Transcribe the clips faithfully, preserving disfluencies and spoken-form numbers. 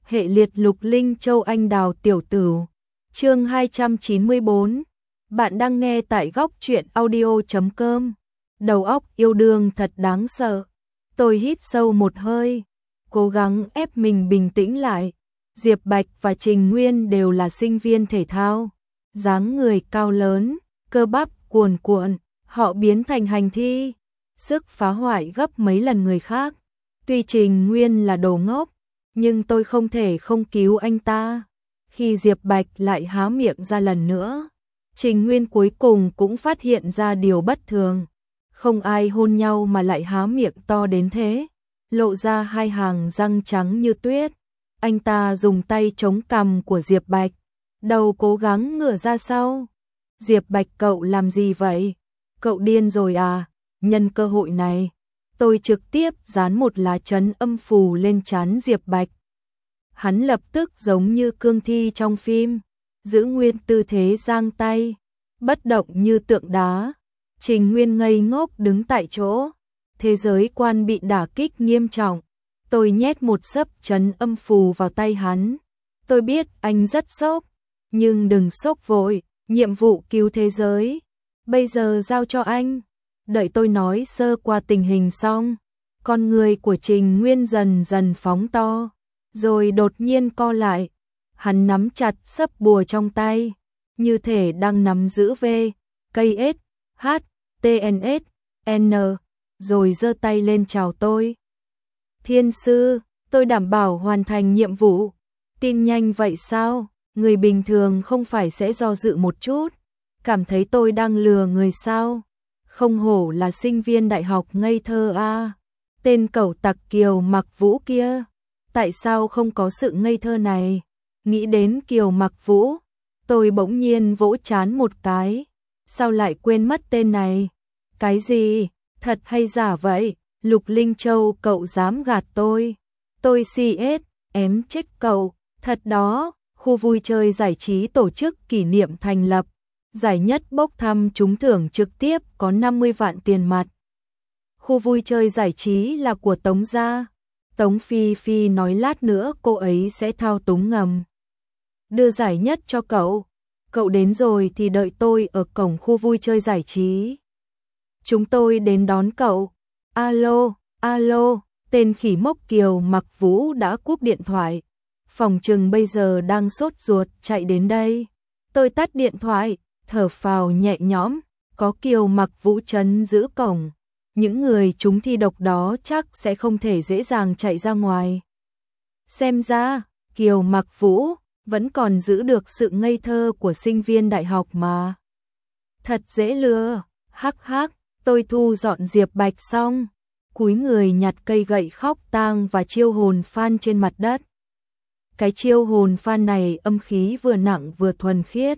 hệ liệt Lục Linh Châu anh đào tiểu tử. Chương hai trăm chín mươi bốn. Bạn đang nghe tại góc truyện audio chấm com. Đầu óc yêu đương thật đáng sợ. Tôi hít sâu một hơi, cố gắng ép mình bình tĩnh lại. Diệp Bạch và Trình Nguyên đều là sinh viên thể thao, dáng người cao lớn, cơ bắp cuồn cuộn, họ biến thành hành thi, sức phá hoại gấp mấy lần người khác. Tuy Trình Nguyên là đồ ngốc, nhưng tôi không thể không cứu anh ta. Khi Diệp Bạch lại há miệng ra lần nữa, Trình Nguyên cuối cùng cũng phát hiện ra điều bất thường. Không ai hôn nhau mà lại há miệng to đến thế, lộ ra hai hàng răng trắng như tuyết. Anh ta dùng tay chống cằm của Diệp Bạch, đầu cố gắng ngửa ra sau. Diệp Bạch, cậu làm gì vậy? Cậu điên rồi à? Nhân cơ hội này, tôi trực tiếp dán một lá trấn âm phù lên trán Diệp Bạch. Hắn lập tức giống như cương thi trong phim, giữ nguyên tư thế giang tay, bất động như tượng đá. Trình Nguyên ngây ngốc đứng tại chỗ, thế giới quan bị đả kích nghiêm trọng. Tôi nhét một sấp trấn âm phù vào tay hắn. Tôi biết anh rất sốc, nhưng đừng sốc vội, nhiệm vụ cứu thế giới bây giờ giao cho anh. Đợi tôi nói sơ qua tình hình xong, con người của Trình Nguyên dần dần phóng to, rồi đột nhiên co lại. Hắn nắm chặt sấp bùa trong tay, như thể đang nắm giữ V, K S, H, T N S, N, rồi giơ tay lên chào tôi. Thiên sư, tôi đảm bảo hoàn thành nhiệm vụ. Tin nhanh vậy sao? Người bình thường không phải sẽ do dự một chút, cảm thấy tôi đang lừa người sao? Không hổ là sinh viên đại học ngây thơ a. Tên cẩu tặc Kiều Mặc Vũ kia, tại sao không có sự ngây thơ này? Nghĩ đến Kiều Mặc Vũ, tôi bỗng nhiên vỗ trán một cái. Sao lại quên mất tên này? Cái gì? Thật hay giả vậy? Lục Linh Châu, cậu dám gạt tôi? Tôi xê ét, ém chết cậu. Thật đó, khu vui chơi giải trí tổ chức kỷ niệm thành lập. Giải nhất bốc thăm trúng thưởng trực tiếp có năm mươi vạn tiền mặt. Khu vui chơi giải trí là của Tống gia. Tống Phi Phi nói lát nữa cô ấy sẽ thao túng ngầm đưa giải nhất cho cậu. Cậu đến rồi thì đợi tôi ở cổng khu vui chơi giải trí. Chúng tôi đến đón cậu. Alo, alo, tên khỉ mốc Kiều Mặc Vũ đã cúp điện thoại. Phòng trừng bây giờ đang sốt ruột chạy đến đây. Tôi tắt điện thoại, thở phào nhẹ nhõm, có Kiều Mặc Vũ trấn giữ cổng. Những người trúng thi độc đó chắc sẽ không thể dễ dàng chạy ra ngoài. Xem ra, Kiều Mặc Vũ vẫn còn giữ được sự ngây thơ của sinh viên đại học mà. Thật dễ lừa, hắc hắc. Tôi thu dọn Diệp Bạch xong, cúi người nhặt cây gậy khóc tang và chiêu hồn phan trên mặt đất. Cái chiêu hồn phan này âm khí vừa nặng vừa thuần khiết.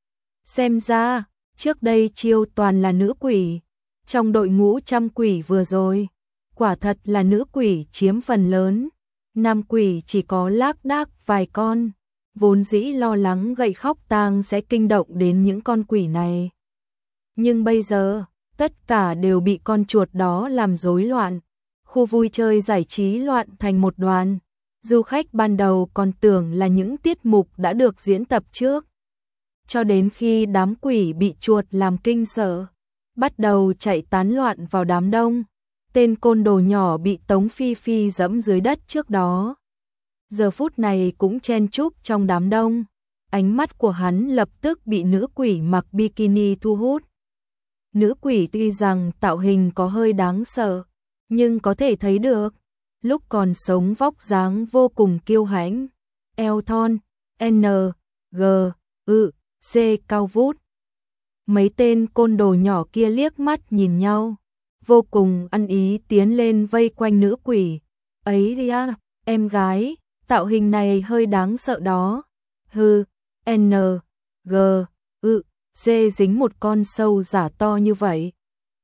Xem ra, trước đây chiêu toàn là nữ quỷ. Trong đội ngũ trăm quỷ vừa rồi, quả thật là nữ quỷ chiếm phần lớn. Nam quỷ chỉ có lác đác vài con, vốn dĩ lo lắng gậy khóc tang sẽ kinh động đến những con quỷ này. Nhưng bây giờ, tất cả đều bị con chuột đó làm rối loạn. Khu vui chơi giải trí loạn thành một đoàn. Du khách ban đầu còn tưởng là những tiết mục đã được diễn tập trước. Cho đến khi đám quỷ bị chuột làm kinh sợ, bắt đầu chạy tán loạn vào đám đông. Tên côn đồ nhỏ bị Tống Phi Phi dẫm dưới đất trước đó, giờ phút này cũng chen chúc trong đám đông. Ánh mắt của hắn lập tức bị nữ quỷ mặc bikini thu hút. Nữ quỷ tuy rằng tạo hình có hơi đáng sợ, nhưng có thể thấy được, lúc còn sống vóc dáng vô cùng kiêu hãnh, eo thon, N, G, ư, C cao vút. Mấy tên côn đồ nhỏ kia liếc mắt nhìn nhau, vô cùng ăn ý tiến lên vây quanh nữ quỷ. Ấy đi à, em gái, tạo hình này hơi đáng sợ đó. Hừ, N, G, ư, C dính một con sâu giả to như vậy.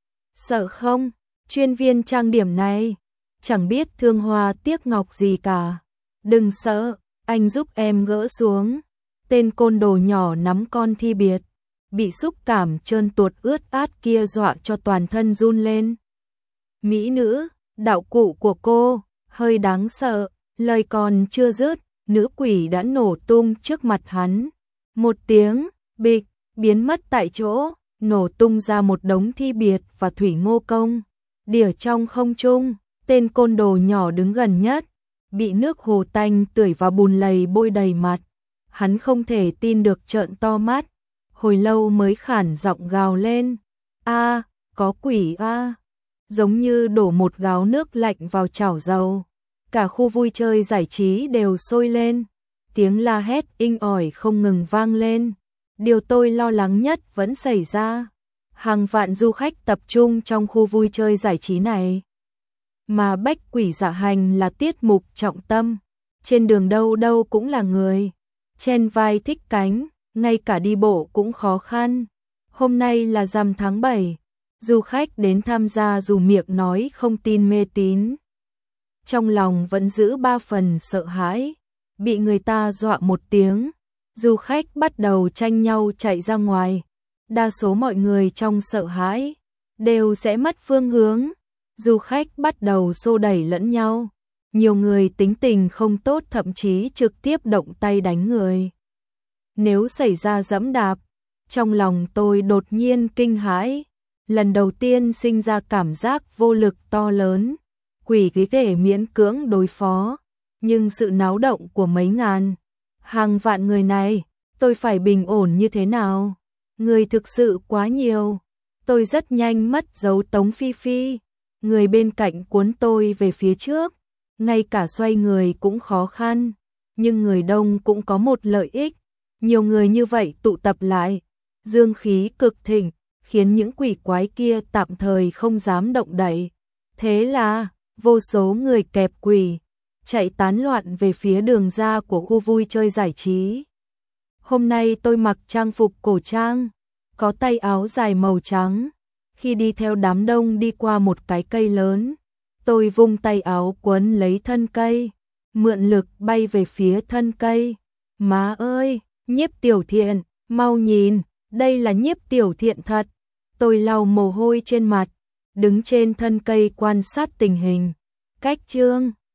Sợ không? Chuyên viên trang điểm này chẳng biết thương hoa tiếc ngọc gì cả. Đừng sợ, anh giúp em gỡ xuống. Tên côn đồ nhỏ nắm con thi biệt, bị xúc cảm trơn tuột ướt át kia dọa cho toàn thân run lên. Mỹ nữ, đạo cụ của cô hơi đáng sợ. Lời còn chưa dứt, nữ quỷ đã nổ tung trước mặt hắn. Một tiếng, bịch, biến mất tại chỗ, nổ tung ra một đống thi biệt và thủy ngô công. Đỉa trong không trung, tên côn đồ nhỏ đứng gần nhất, bị nước hồ tanh tưởi vào bùn lầy bôi đầy mặt. Hắn không thể tin được trợn to mắt, hồi lâu mới khản giọng gào lên. A, có quỷ a. Giống như đổ một gáo nước lạnh vào chảo dầu. Cả khu vui chơi giải trí đều sôi lên, tiếng la hét inh ỏi không ngừng vang lên. Điều tôi lo lắng nhất vẫn xảy ra. Hàng vạn du khách tập trung trong khu vui chơi giải trí này. Mà bách quỷ dạ hành là tiết mục trọng tâm. Trên đường đâu đâu cũng là người. Trên vai thích cánh, ngay cả đi bộ cũng khó khăn. Hôm nay là rằm tháng bảy. Du khách đến tham gia dù miệng nói không tin mê tín. Trong lòng vẫn giữ ba phần sợ hãi. Bị người ta dọa một tiếng, du khách bắt đầu tranh nhau chạy ra ngoài. Đa số mọi người trong sợ hãi đều sẽ mất phương hướng. Du khách bắt đầu xô đẩy lẫn nhau. Nhiều người tính tình không tốt thậm chí trực tiếp động tay đánh người. Nếu xảy ra giẫm đạp, trong lòng tôi đột nhiên kinh hãi. Lần đầu tiên sinh ra cảm giác vô lực to lớn. Quỷ khí thể miễn cưỡng đối phó, nhưng sự náo động của mấy ngàn, hàng vạn người này, tôi phải bình ổn như thế nào? Người thực sự quá nhiều. Tôi rất nhanh mất dấu Tống Phi Phi. Người bên cạnh cuốn tôi về phía trước, ngay cả xoay người cũng khó khăn. Nhưng người đông cũng có một lợi ích. Nhiều người như vậy tụ tập lại, dương khí cực thịnh, khiến những quỷ quái kia tạm thời không dám động đậy. Thế là, vô số người kẹp quỷ, chạy tán loạn về phía đường ra của khu vui chơi giải trí. Hôm nay tôi mặc trang phục cổ trang, có tay áo dài màu trắng. Khi đi theo đám đông đi qua một cái cây lớn, tôi vung tay áo quấn lấy thân cây, mượn lực bay về phía thân cây. Má ơi, Nhiếp Tiểu Thiện, mau nhìn, đây là Nhiếp Tiểu Thiện thật. Tôi lau mồ hôi trên mặt, đứng trên thân cây quan sát tình hình. Cách chương